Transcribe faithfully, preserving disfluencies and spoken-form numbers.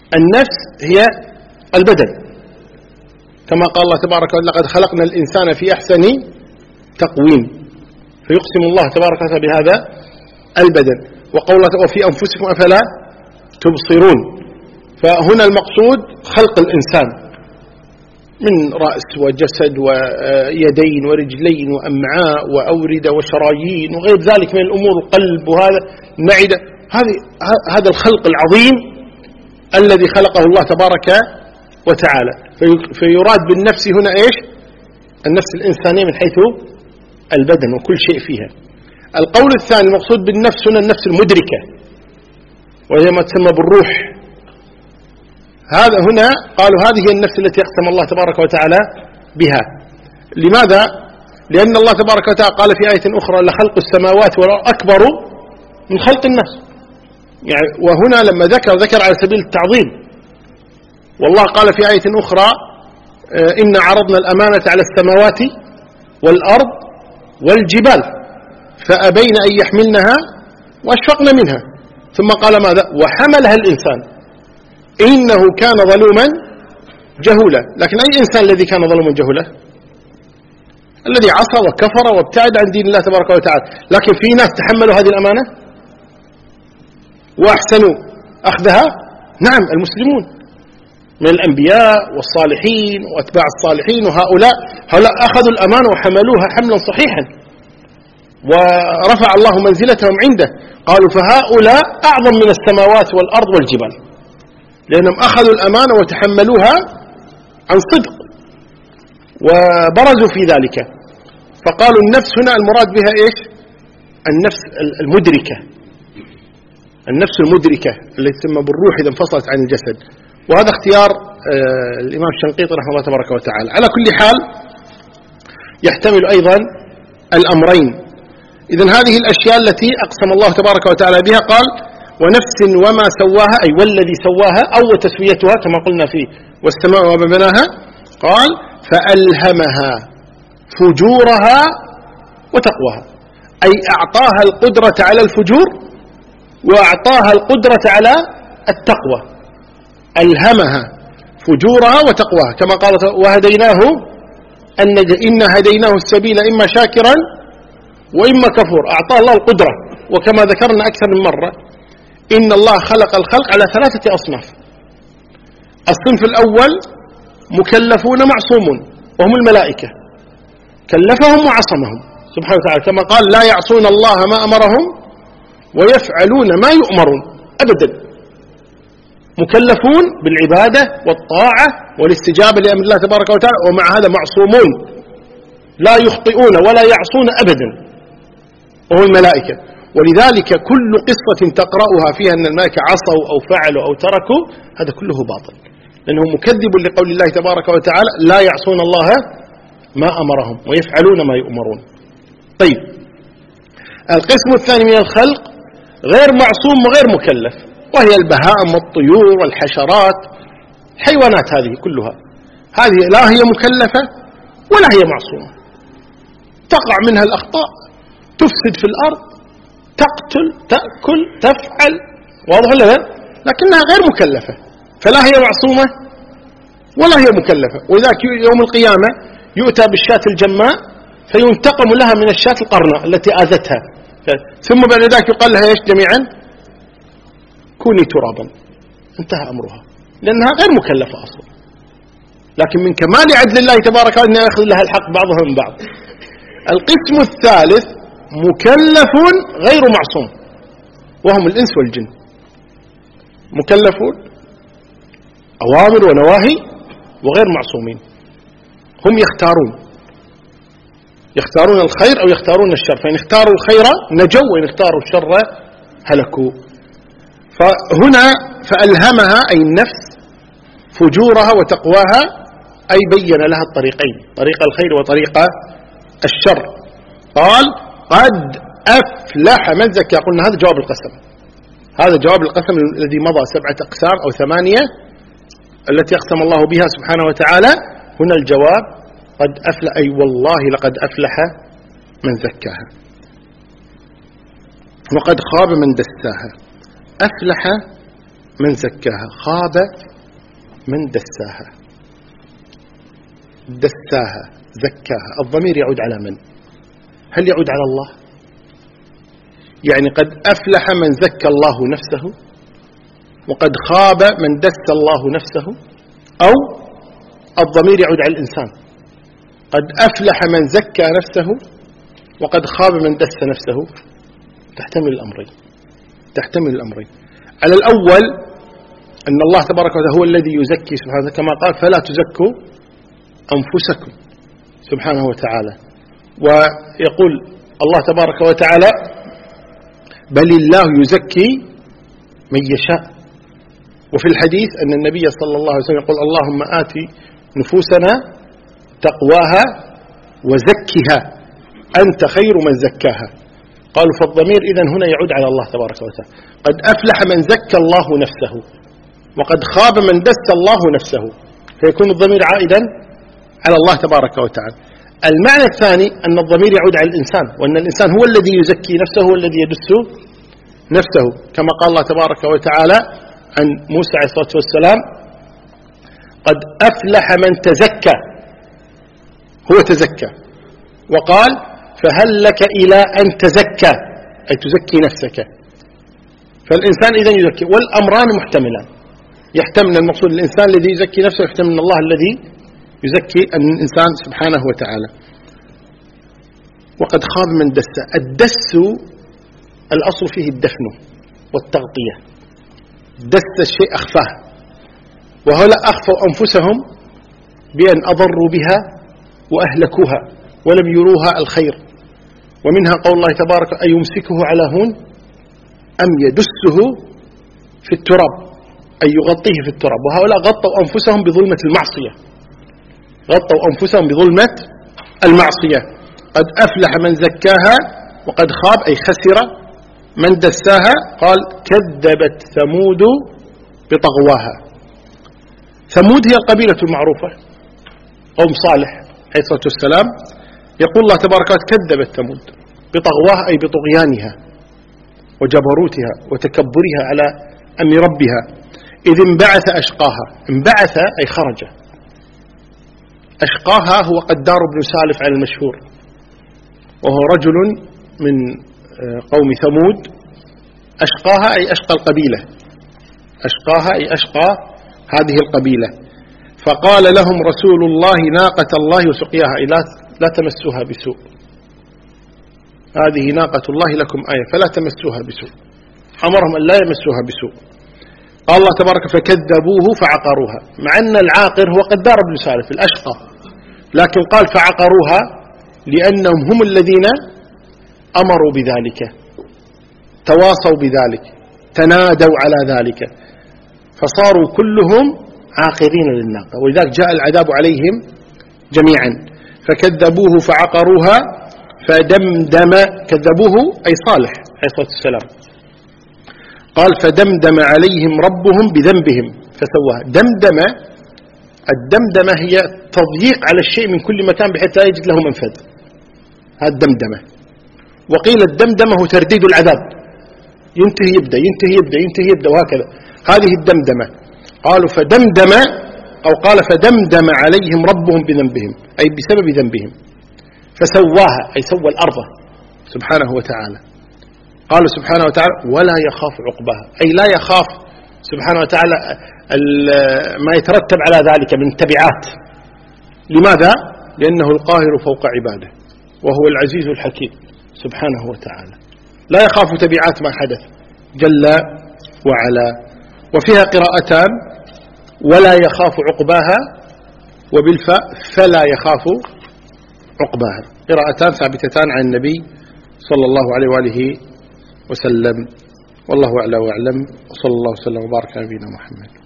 النفس هي البدن، كما قال الله تبارك وتعالى لقد خلقنا الإنسان في أحسن تقويم، فيقسم الله تبارك وتعالى بهذا البدن. وقوله وفي أنفسكم أفلا تبصرون، فهنا المقصود خلق الإنسان من رأس وجسد ويدين ورجلين وأمعاء وأوردة وشرايين وغير ذلك من الأمور، القلب وهذا المعدة، هذا الخلق العظيم الذي خلقه الله تبارك وتعالى. فيراد بالنفس هنا إيش؟ النفس الإنسانية من حيث البدن وكل شيء فيها. القول الثاني المقصود بالنفس هنا النفس المدركة، وهي ما تسمى بالروح. هذا هنا قالوا هذه هي النفس التي أقسم الله تبارك وتعالى بها. لماذا؟ لأن الله تبارك وتعالى قال في آية أخرى لخلق السماوات والأرض أكبر من خلق النفس، يعني وهنا لما ذكر ذكر على سبيل التعظيم. والله قال في آية أخرى إن عرضنا الأمانة على السماوات والأرض والجبال فأبين أن يحملنها وأشفقن منها، ثم قال ماذا؟ وحملها الإنسان إنه كان ظلوما جهولا. لكن أي إنسان الذي كان ظلوما جهولا؟ الذي عصى وكفر وابتعد عن دين الله تبارك وتعالى. لكن في ناس تحملوا هذه الأمانة وأحسنوا أخذها، نعم المسلمون من الأنبياء والصالحين وأتباع الصالحين، وهؤلاء هؤلاء أخذوا الأمانة وحملوها حملا صحيحا ورفع الله منزلتهم عنده. قالوا فهؤلاء أعظم من السماوات والأرض والجبال، لأنهم أخذوا الأمانة وتحملوها عن صدق وبرزوا في ذلك. فقالوا النفس هنا المراد بها إيش؟ النفس المدركة، النفس المدركة التي تسمى بالروح إذا انفصلت عن الجسد. وهذا اختيار آه الإمام الشنقيطي رحمه الله تبارك وتعالى. على كل حال يحتمل أيضا الأمرين. إذن هذه الأشياء التي أقسم الله تبارك وتعالى بها، قال ونفس وما سواها، أي والذي سواها أو تسويتها كما قلنا فيه والسماء وما بناها، قال فألهمها فجورها وتقواها، أي أعطاها القدرة على الفجور وأعطاها القدرة على التقوى. ألهمها فجورها وتقواها كما قال وهديناه إن هديناه السبيل إما شاكرا وإما كفور. أعطاه الله القدرة، وكما ذكرنا أكثر من مرة إن الله خلق الخلق على ثلاثة أصناف. الصنف الأول مكلفون معصومون وهم الملائكة، كلفهم وعصمهم سبحانه وتعالى، كما قال لا يعصون الله ما أمرهم ويفعلون ما يؤمرون أبدا. مكلفون بالعبادة والطاعة والاستجابة لأمر الله تبارك وتعالى، ومع هذا معصومون لا يخطئون ولا يعصون أبدا، وهو الملائكة. ولذلك كل قصة تقرأها فيها أن الملائكة عصوا أو فعلوا أو تركوا هذا كله باطل، لأنه مكذب لقول الله تبارك وتعالى لا يعصون الله ما أمرهم ويفعلون ما يؤمرون. طيب القسم الثاني من الخلق غير معصوم وغير مكلف، وهي البهائم والطيور والحشرات، الحيوانات هذه كلها، هذه لا هي مكلفة ولا هي معصومة، تقع منها الأخطاء، تفسد في الأرض، تقتل، تأكل، تفعل، واضح ولا لا؟ لكنها غير مكلفة، فلا هي معصومة ولا هي مكلفة. وذاك يوم القيامة يؤتى بالشاة الجماء فينتقم لها من الشاة القرناء التي آذتها، ثم بعد ذلك يقال لها ايش جميعا؟ كوني ترابا، انتهى أمرها، لأنها غير مكلفة أصلا. لكن من كمال عدل الله تبارك وتعالى أن يأخذ لها الحق بعضها من بعض. القسم الثالث مكلف غير معصوم، وهم الإنس والجن. مكلفون أوامر ونواهي وغير معصومين، هم يختارون يختارون الخير أو يختارون الشر، فإن اختاروا الخير نجوا وإن اختاروا الشر هلكوا. فهنا فألهمها أي النفس فجورها وتقواها، أي بين لها الطريقين، طريق الخير وطريق الشر. قال قد أفلح من زكى. قلنا هذا جواب القسم، هذا جواب القسم الذي مضى سبعة أقسام أو ثمانية التي أقسم الله بها سبحانه وتعالى. هنا الجواب قد أفلح، أي والله لقد أفلح من زكاها وقد خاب من دساها. أفلح من زكاها، خاب من دساها. دساها زكاها، الضمير يعود على من؟ هل يعود على الله؟ يعني قد أفلح من زكى الله نفسه، وقد خاب من دس الله نفسه، أو الضمير يعود على الإنسان، قد أفلح من زكى نفسه وقد خاب من دس نفسه. تحتمل الأمرين، تحتمل الأمرين. على الأول أن الله تبارك وتعالى هو الذي يزكي سبحانه، كما قال فلا تزكوا أنفسكم سبحانه وتعالى. ويقول الله تبارك وتعالى بل الله يزكي من يشاء. وفي الحديث أن النبي صلى الله عليه وسلم يقول اللهم آت نفوسنا تقواها وزكها أنت خير من زكاها. قالوا فالضمير إذن هنا يعود على الله تبارك وتعالى، قد أفلح من زكى الله نفسه وقد خاب من دس الله نفسه، فيكون الضمير عائدا على الله تبارك وتعالى. المعنى الثاني أن الضمير يعود على الإنسان، وأن الإنسان هو الذي يزكي نفسه، هو الذي يدس نفسه، كما قال الله تبارك وتعالى عن موسى عليه الصلاة والسلام قد أفلح من تزكى، هو تزكى، وقال فهل لك إلى أن تزكى أي تزكي نفسك. فالإنسان إذن يزكي، والأمران محتملان، يحتمل المقصود الإنسان الذي يزكي نفسه، يحتمل الله الذي يزكي الإنسان سبحانه وتعالى. وقد خاب من دس. الدس الأصل فيه الدفن والتغطية، دس الشيء أخفاه، وهؤلاء أخفوا أنفسهم بأن أضروا بها وأهلكوها ولم يروها الخير. ومنها قول الله تبارك أيمسكه على هون أم يدسه في التراب، أي يغطيه في التراب. وهؤلاء غطوا أنفسهم بظلمة المعصية، غطوا أنفسهم بظلمة المعصية. قد أفلح من زكاها وقد خاب أي خسر من دساها. قال كذبت ثمود بطغواها. ثمود هي القبيلة المعروفة، قوم صالح عليه الصلاة والسلام. يقول الله تبارك وتعالى كذبت ثمود بطغواها أي بطغيانها وجبروتها وتكبرها على أمر ربها، إذ انبعث أشقاها. انبعث أي خرج. أشقاها هو قدار بن سالف على المشهور، وهو رجل من قوم ثمود. أشقاها أي أشقى القبيلة، أشقاها أي أشقى هذه القبيلة. فقال لهم رسول الله ناقة الله وسقياها، أي لا تمسوها بسوء، هذه ناقة الله لكم آية فلا تمسوها بسوء، أمرهم أن لا يمسوها بسوء. قال الله تبارك فكذبوه فعقروها، مع أن العاقر هو قدار بن سالف الأشقى، لكن قال فعقروها لأنهم هم الذين أمروا بذلك، تواصوا بذلك، تنادوا على ذلك، فصاروا كلهم عاقرين للناقة، ولذلك جاء العذاب عليهم جميعا. فكذبوه فعقروها فدمدم. كذبوه أي صالح عليه الصلاة والسلام. قال فدمدم عليهم ربهم بذنبهم فسواها. دمدم، الدمدمة هي تضييق على الشيء من كل مكان بحيث لا يجد له منفذ، هذا الدمدمة. وقيل الدمدمة هو ترديد العذاب، ينتهي يبدأ ينتهي يبدأ ينتهي يبدأ وهكذا، هذه الدمدمة. قالوا فدمدم أو قال فدمدم عليهم ربهم بذنبهم أي بسبب ذنبهم فسواها أي سوى الأرض سبحانه وتعالى. قال سبحانه وتعالى ولا يخاف عقباها أي لا يخاف سبحانه وتعالى ما يترتب على ذلك من تبعات. لماذا؟ لأنه القاهر فوق عباده وهو العزيز الحكيم سبحانه وتعالى، لا يخاف تبعات ما حدث جل وعلا. وفيها قراءتان ولا يخاف عقباها وبالفاء فلا يخاف عقباها، قراءتان ثابتتان عن النبي صلى الله عليه وآله وسلم. والله أعلى وأعلم، وصلى الله وسلم وبارك على نبينا محمد.